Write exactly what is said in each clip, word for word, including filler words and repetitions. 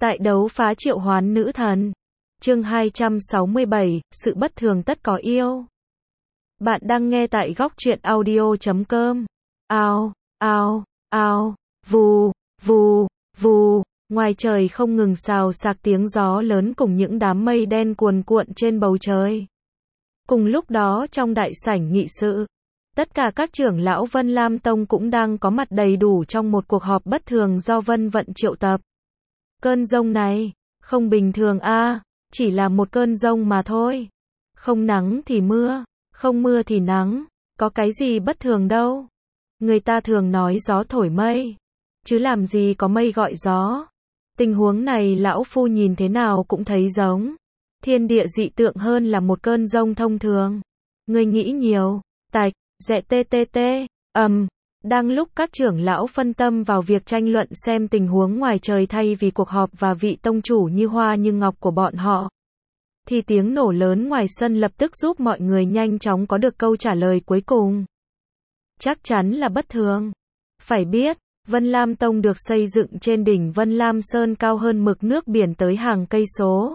Tại đấu phá triệu hoán nữ thần. Chương hai trăm sáu mươi bảy, sự bất thường tất có yêu. Bạn đang nghe tại góc truyện audio chấm com. Ao, ao, ao, vù, vù, vù, ngoài trời không ngừng xào xạc tiếng gió lớn cùng những đám mây đen cuồn cuộn trên bầu trời. Cùng lúc đó trong đại sảnh nghị sự, tất cả các trưởng lão Vân Lam Tông cũng đang có mặt đầy đủ trong một cuộc họp bất thường do Vân Vận triệu tập. Cơn giông này, không bình thường a, chỉ là một cơn giông mà thôi. Không nắng thì mưa, không mưa thì nắng, có cái gì bất thường đâu. Người ta thường nói gió thổi mây, chứ làm gì có mây gọi gió. Tình huống này lão phu nhìn thế nào cũng thấy giống thiên địa dị tượng hơn là một cơn giông thông thường. Người nghĩ nhiều, tạch, dẹ tê tê tê, ầm. Đang lúc các trưởng lão phân tâm vào việc tranh luận xem tình huống ngoài trời thay vì cuộc họp và vị tông chủ như hoa như ngọc của bọn họ, thì tiếng nổ lớn ngoài sân lập tức giúp mọi người nhanh chóng có được câu trả lời cuối cùng. Chắc chắn là bất thường. Phải biết, Vân Lam Tông được xây dựng trên đỉnh Vân Lam Sơn cao hơn mực nước biển tới hàng cây số.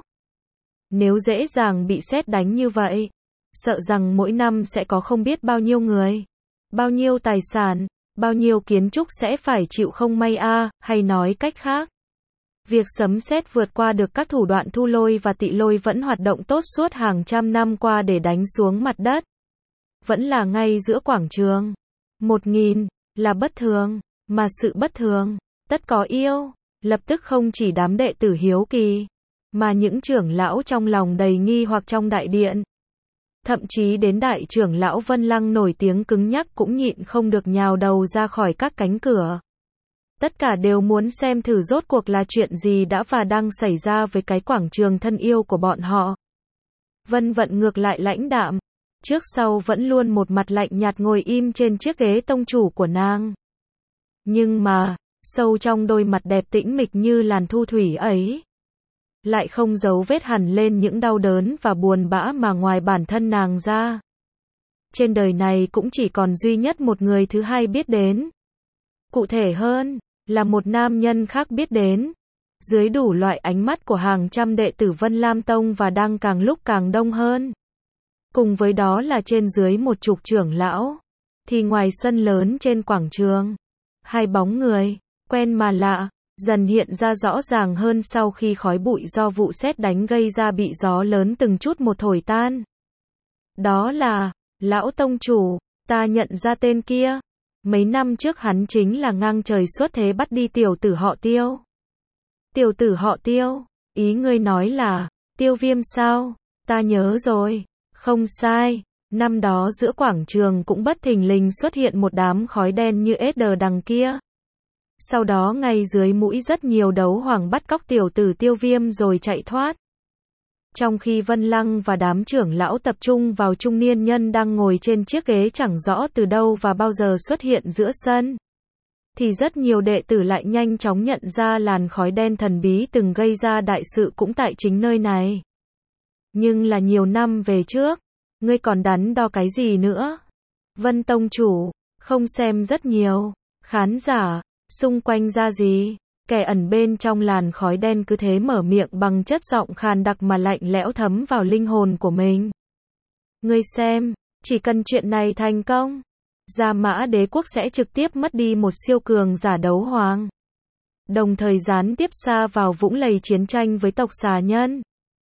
Nếu dễ dàng bị sét đánh như vậy, sợ rằng mỗi năm sẽ có không biết bao nhiêu người, bao nhiêu tài sản, bao nhiêu kiến trúc sẽ phải chịu không may a, hay nói cách khác, việc sấm sét vượt qua được các thủ đoạn thu lôi và tị lôi vẫn hoạt động tốt suốt hàng trăm năm qua để đánh xuống mặt đất. Vẫn là ngay giữa quảng trường. Một nghìn, là bất thường, mà sự bất thường, tất có yêu, lập tức không chỉ đám đệ tử hiếu kỳ, mà những trưởng lão trong lòng đầy nghi hoặc trong đại điện. Thậm chí đến đại trưởng lão Vân Lăng nổi tiếng cứng nhắc cũng nhịn không được nhào đầu ra khỏi các cánh cửa. Tất cả đều muốn xem thử rốt cuộc là chuyện gì đã và đang xảy ra với cái quảng trường thân yêu của bọn họ. Vân Vận ngược lại lãnh đạm, trước sau vẫn luôn một mặt lạnh nhạt ngồi im trên chiếc ghế tông chủ của nàng. Nhưng mà, sâu trong đôi mặt đẹp tĩnh mịch như làn thu thủy ấy, lại không giấu vết hẳn lên những đau đớn và buồn bã mà ngoài bản thân nàng ra. Trên đời này cũng chỉ còn duy nhất một người thứ hai biết đến. Cụ thể hơn, là một nam nhân khác biết đến. Dưới đủ loại ánh mắt của hàng trăm đệ tử Vân Lam Tông và đang càng lúc càng đông hơn. Cùng với đó là trên dưới một chục trưởng lão. Thì ngoài sân lớn trên quảng trường, hai bóng người, quen mà lạ, dần hiện ra rõ ràng hơn sau khi khói bụi do vụ sét đánh gây ra bị gió lớn từng chút một thổi tan. Đó là, lão tông chủ, ta nhận ra tên kia. Mấy năm trước hắn chính là ngang trời xuất thế bắt đi tiểu tử họ Tiêu. Tiểu tử họ Tiêu, ý ngươi nói là, Tiêu Viêm sao? Ta nhớ rồi, không sai. Năm đó giữa quảng trường cũng bất thình lình xuất hiện một đám khói đen như ếch đờ đằng kia. Sau đó ngay dưới mũi rất nhiều đấu hoàng bắt cóc tiểu tử Tiêu Viêm rồi chạy thoát. Trong khi Vân Lăng và đám trưởng lão tập trung vào trung niên nhân đang ngồi trên chiếc ghế chẳng rõ từ đâu và bao giờ xuất hiện giữa sân, thì rất nhiều đệ tử lại nhanh chóng nhận ra làn khói đen thần bí từng gây ra đại sự cũng tại chính nơi này. Nhưng là nhiều năm về trước, ngươi còn đắn đo cái gì nữa? Vân tông chủ, không xem rất nhiều khán giả xung quanh ra gì? Kẻ ẩn bên trong làn khói đen cứ thế mở miệng bằng chất giọng khàn đặc mà lạnh lẽo thấm vào linh hồn của mình. Ngươi xem, chỉ cần chuyện này thành công, Gia Mã Đế quốc sẽ trực tiếp mất đi một siêu cường giả đấu hoàng, đồng thời gián tiếp sa vào vũng lầy chiến tranh với tộc xà nhân.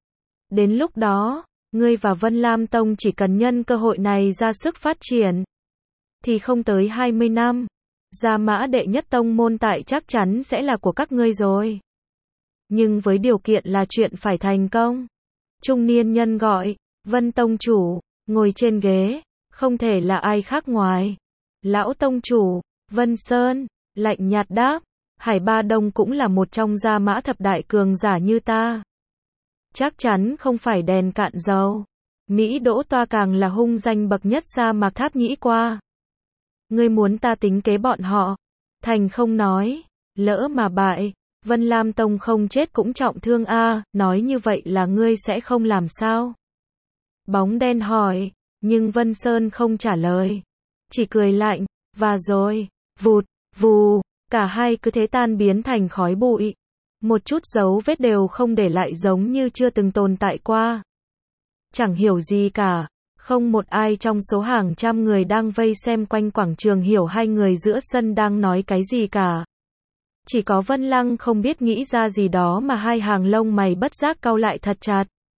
Đến lúc đó, ngươi và Vân Lam Tông chỉ cần nhân cơ hội này ra sức phát triển, thì không tới hai mươi năm, Gia Mã đệ nhất tông môn tại chắc chắn sẽ là của các ngươi rồi. Nhưng với điều kiện là chuyện phải thành công. Trung niên nhân gọi, Vân tông chủ, ngồi trên ghế, không thể là ai khác ngoài lão tông chủ, Vân Sơn, lạnh nhạt đáp, Hải Ba Đông cũng là một trong Gia Mã thập đại cường giả như ta. Chắc chắn không phải đèn cạn dầu. Mỹ Đỗ Toa càng là hung danh bậc nhất sa mạc tháp nhĩ qua. Ngươi muốn ta tính kế bọn họ, thành không nói, lỡ mà bại, Vân Lam Tông không chết cũng trọng thương a, nói như vậy là ngươi sẽ không làm sao? Bóng đen hỏi, nhưng Vân Sơn không trả lời, chỉ cười lạnh, và rồi, vụt, vù, cả hai cứ thế tan biến thành khói bụi. Một chút dấu vết đều không để lại, giống như chưa từng tồn tại qua. Chẳng hiểu gì cả. Không một ai trong số hàng trăm người đang vây xem quanh quảng trường hiểu hai người giữa sân đang nói cái gì cả. Chỉ có Vân Lăng không biết nghĩ ra gì đó mà hai hàng lông mày bất giác cau lại thật chặt.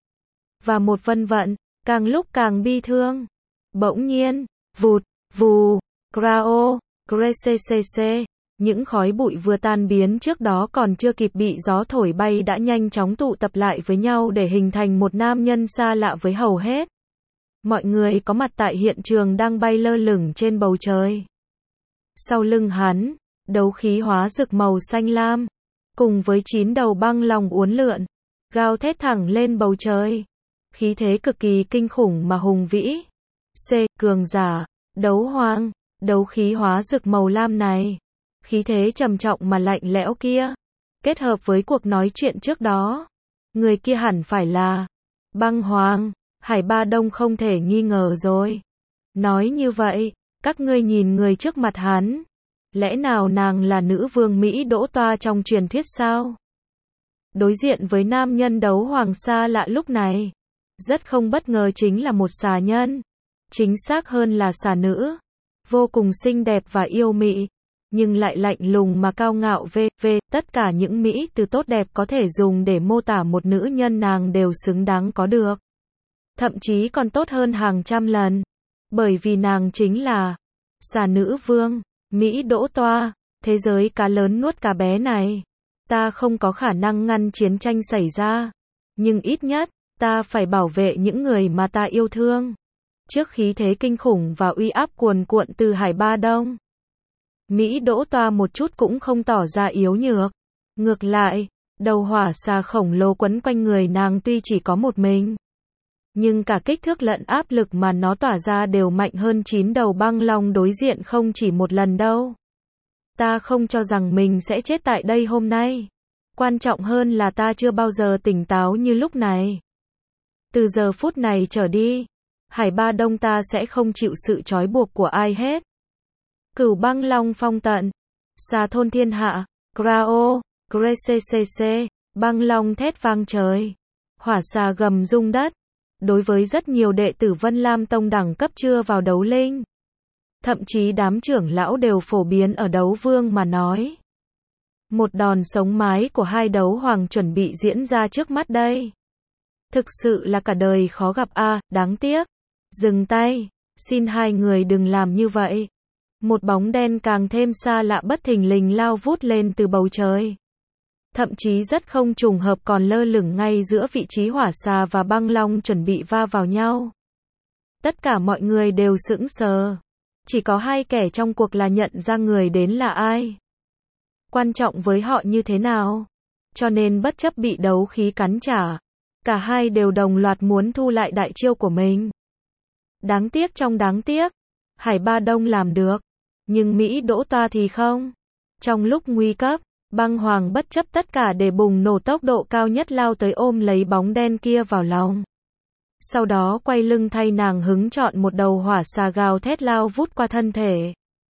Và một Vân Vận, càng lúc càng bi thương. Bỗng nhiên, vụt, vù, crao, crecc, những khói bụi vừa tan biến trước đó còn chưa kịp bị gió thổi bay đã nhanh chóng tụ tập lại với nhau để hình thành một nam nhân xa lạ với hầu hết mọi người có mặt tại hiện trường đang bay lơ lửng trên bầu trời. Sau lưng hắn, đấu khí hóa rực màu xanh lam, cùng với chín đầu băng long uốn lượn, gào thét thẳng lên bầu trời. Khí thế cực kỳ kinh khủng mà hùng vĩ. C. Cường giả, đấu hoang, đấu khí hóa rực màu lam này. Khí thế trầm trọng mà lạnh lẽo kia. Kết hợp với cuộc nói chuyện trước đó. Người kia hẳn phải là Băng Hoàng. Hải Ba Đông không thể nghi ngờ rồi. Nói như vậy, các ngươi nhìn người trước mặt hắn. Lẽ nào nàng là nữ vương Mỹ Đỗ Toa trong truyền thuyết sao? Đối diện với nam nhân đấu hoàng xa lạ lúc này. Rất không bất ngờ chính là một xà nhân. Chính xác hơn là xà nữ. Vô cùng xinh đẹp và yêu mị. Nhưng lại lạnh lùng mà cao ngạo v. v. Tất cả những mỹ từ tốt đẹp có thể dùng để mô tả một nữ nhân nàng đều xứng đáng có được. Thậm chí còn tốt hơn hàng trăm lần. Bởi vì nàng chính là xà nữ vương, Mỹ Đỗ Toa, thế giới cá lớn nuốt cá bé này. Ta không có khả năng ngăn chiến tranh xảy ra. Nhưng ít nhất, ta phải bảo vệ những người mà ta yêu thương. Trước khí thế kinh khủng và uy áp cuồn cuộn từ Hải Ba Đông, Mỹ Đỗ Toa một chút cũng không tỏ ra yếu nhược. Ngược lại, đầu hỏa xà khổng lồ quấn quanh người nàng tuy chỉ có một mình. Nhưng cả kích thước lẫn áp lực mà nó tỏa ra đều mạnh hơn chín đầu băng long đối diện không chỉ một lần đâu. Ta không cho rằng mình sẽ chết tại đây hôm nay. Quan trọng hơn là ta chưa bao giờ tỉnh táo như lúc này. Từ giờ phút này trở đi, Hải Ba Đông ta sẽ không chịu sự trói buộc của ai hết. Cửu băng long phong tận, xà thôn thiên hạ, crao, crecc, băng long thét vang trời, hỏa xà gầm rung đất. Đối với rất nhiều đệ tử Vân Lam Tông đẳng cấp chưa vào đấu linh, thậm chí đám trưởng lão đều phổ biến ở đấu vương mà nói. Một đòn sống mái của hai đấu hoàng chuẩn bị diễn ra trước mắt đây. Thực sự là cả đời khó gặp a, à, đáng tiếc. Dừng tay, xin hai người đừng làm như vậy. Một bóng đen càng thêm xa lạ bất thình lình lao vút lên từ bầu trời. Thậm chí rất không trùng hợp còn lơ lửng ngay giữa vị trí hỏa xà và băng long chuẩn bị va vào nhau. Tất cả mọi người đều sững sờ. Chỉ có hai kẻ trong cuộc là nhận ra người đến là ai. Quan trọng với họ như thế nào. Cho nên bất chấp bị đấu khí cắn trả, cả hai đều đồng loạt muốn thu lại đại chiêu của mình. Đáng tiếc trong đáng tiếc, Hải Ba Đông làm được, nhưng Mỹ Đỗ Toa thì không. Trong lúc nguy cấp, Băng Hoàng bất chấp tất cả để bùng nổ tốc độ cao nhất lao tới ôm lấy bóng đen kia vào lòng. Sau đó quay lưng thay nàng hứng chọn một đầu hỏa xà gào thét lao vút qua thân thể.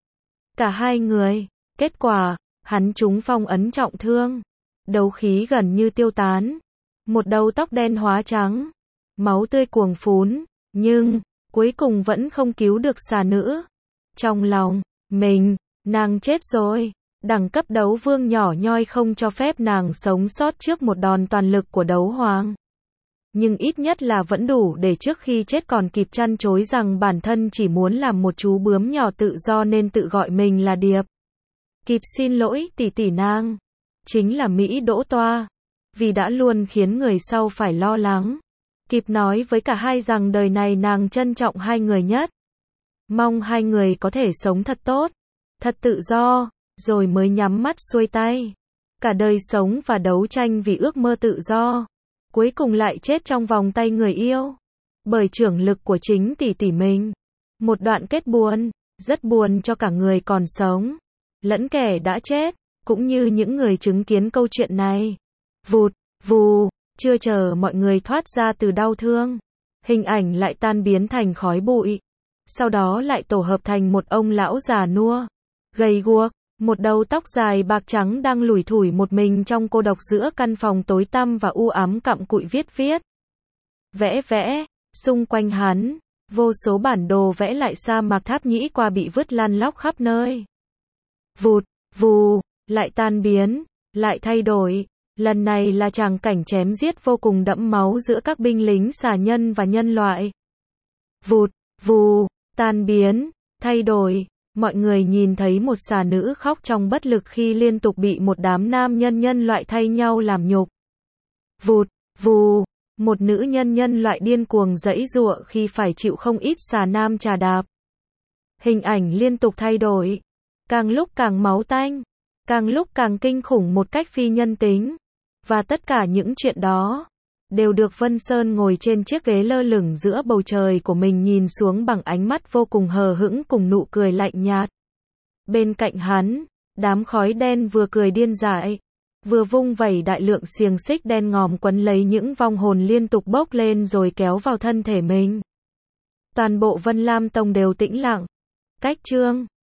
Cả hai người, kết quả, hắn trúng phong ấn trọng thương. Đấu khí gần như tiêu tán. Một đầu tóc đen hóa trắng. Máu tươi cuồng phún, nhưng, cuối cùng vẫn không cứu được xà nữ. Trong lòng, mình, nàng chết rồi. Đẳng cấp đấu vương nhỏ nhoi không cho phép nàng sống sót trước một đòn toàn lực của đấu hoàng. Nhưng ít nhất là vẫn đủ để trước khi chết còn kịp chăn chối rằng bản thân chỉ muốn làm một chú bướm nhỏ tự do nên tự gọi mình là Điệp. Kịp xin lỗi tỷ tỷ nàng. Chính là Mỹ Đỗ Toa. Vì đã luôn khiến người sau phải lo lắng. Kịp nói với cả hai rằng đời này nàng trân trọng hai người nhất. Mong hai người có thể sống thật tốt, thật tự do. Rồi mới nhắm mắt xuôi tay. Cả đời sống và đấu tranh vì ước mơ tự do. Cuối cùng lại chết trong vòng tay người yêu. Bởi trưởng lực của chính tỷ tỷ mình. Một đoạn kết buồn. Rất buồn cho cả người còn sống. Lẫn kẻ đã chết. Cũng như những người chứng kiến câu chuyện này. Vụt, vù. Chưa chờ mọi người thoát ra từ đau thương. Hình ảnh lại tan biến thành khói bụi. Sau đó lại tổ hợp thành một ông lão già nua. Gầy guộc. Một đầu tóc dài bạc trắng đang lủi thủi một mình trong cô độc giữa căn phòng tối tăm và u ám cặm cụi viết viết. Vẽ vẽ, xung quanh hắn, vô số bản đồ vẽ lại sa mạc Tháp Nhĩ qua bị vứt lăn lóc khắp nơi. Vụt, vù, lại tan biến, lại thay đổi. Lần này là tràng cảnh chém giết vô cùng đẫm máu giữa các binh lính xà nhân và nhân loại. Vụt, vù, tan biến, thay đổi. Mọi người nhìn thấy một xà nữ khóc trong bất lực khi liên tục bị một đám nam nhân nhân loại thay nhau làm nhục. Vụt, vù, một nữ nhân nhân loại điên cuồng giãy giụa khi phải chịu không ít xà nam trà đạp. Hình ảnh liên tục thay đổi, càng lúc càng máu tanh, càng lúc càng kinh khủng một cách phi nhân tính. Và tất cả những chuyện đó đều được Vân Sơn ngồi trên chiếc ghế lơ lửng giữa bầu trời của mình nhìn xuống bằng ánh mắt vô cùng hờ hững cùng nụ cười lạnh nhạt. Bên cạnh hắn, đám khói đen vừa cười điên dại, vừa vung vẩy đại lượng xiềng xích đen ngòm quấn lấy những vong hồn liên tục bốc lên rồi kéo vào thân thể mình. Toàn bộ Vân Lam Tông đều tĩnh lặng. Cách chương